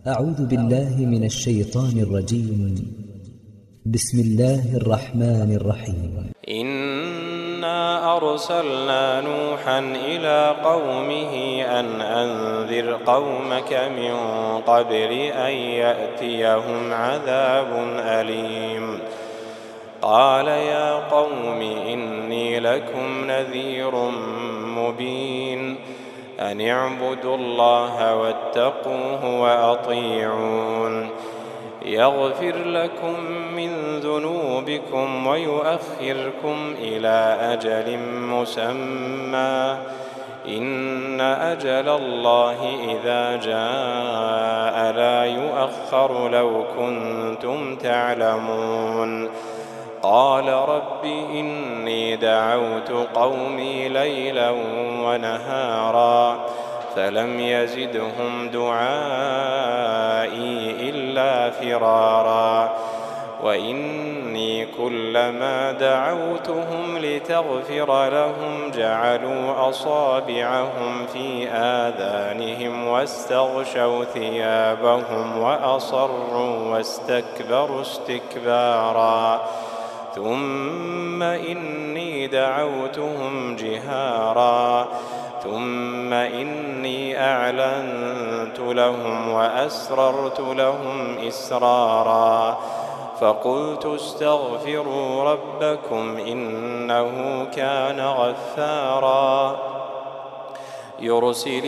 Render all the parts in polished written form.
أعوذ بالله من الشيطان الرجيم. بسم الله الرحمن الرحيم. إنا أرسلنا نوحا إلى قومه أن أنذر قومك من قبل أن يأتيهم عذاب أليم. قال يا قوم إني لكم نذير مبين أن اعبدوا الله واتقوه وأطيعون يغفر لكم من ذنوبكم ويؤخركم إلى أجل مسمى إن أجل الله إذا جاء لا يؤخر لو كنتم تعلمون. قال رب إني دعوت قومي ليلا ونهارا فلم يزدهم دعائي إلا فرارا وإني كلما دعوتهم لتغفر لهم جعلوا أصابعهم في آذانهم واستغشوا ثيابهم وأصروا واستكبروا استكبارا ثم إني دعوتهم جهارا ثم إني أعلنت لهم وأسررت لهم إسرارا فقلت استغفروا ربكم إنه كان غفارا يرسل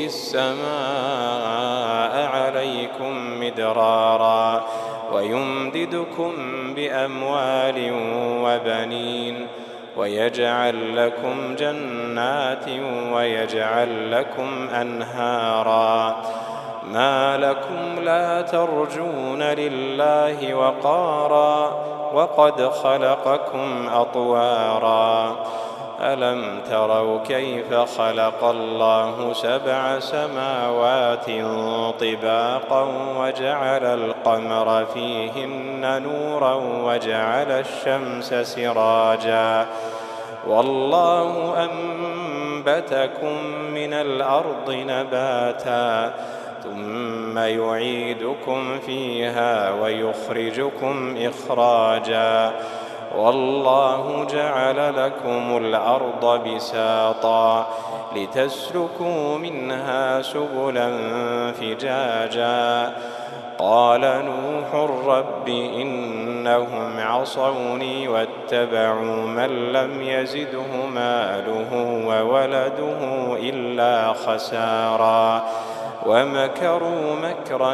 السماء عليكم مدرارا ويمددكم بأموال وبنين ويجعل لكم جنات ويجعل لكم أنهارا ما لكم لا ترجون لله وقارا وقد خلقكم أطوارا ألم تروا كيف خلق الله 7 سماوات طباقا وجعل القمر فيهن نورا وجعل الشمس سراجا والله أنبتكم من الأرض نباتا ثم يعيدكم فيها ويخرجكم إخراجا والله جعل لكم الأرض بساطا لتسلكوا منها سبلا فجاجا قال نوح رب إنهم عصوني واتبعوا من لم يزده ماله وولده إلا خسارا ومكروا مكرا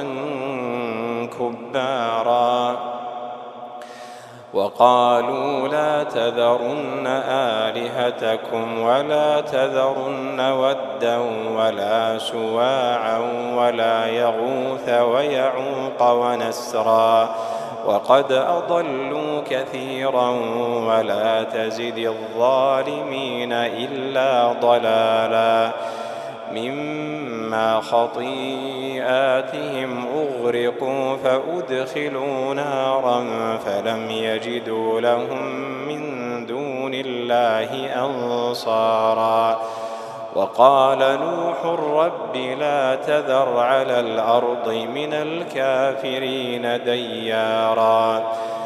كبارا وقالوا لا تذرن آلهتكم ولا تذرن ودا ولا سواعا ولا يغوث ويعوق ونسرا وقد أضلوا كثيرا ولا تزد الظالمين إلا ضلالا مما خطيئاتهم أغرقوا فأدخلوا نارا فلم يجدوا لهم من دون الله أنصارا وقال نوح رب لا تذر على الأرض من الكافرين ديارا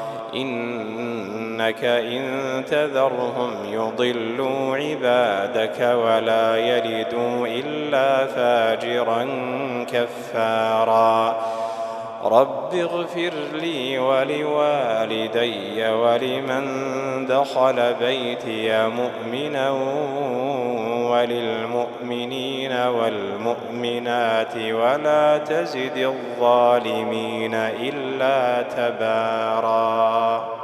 إنك إن تذرهم يضلوا عبادك ولا يلدوا إلا فاجرا كفارا رب اغفر لي ولوالدي ولمن دخل بيتي مؤمنا وللمؤمنين والمؤمنات ولا تزد الظالمين إلا تبارا.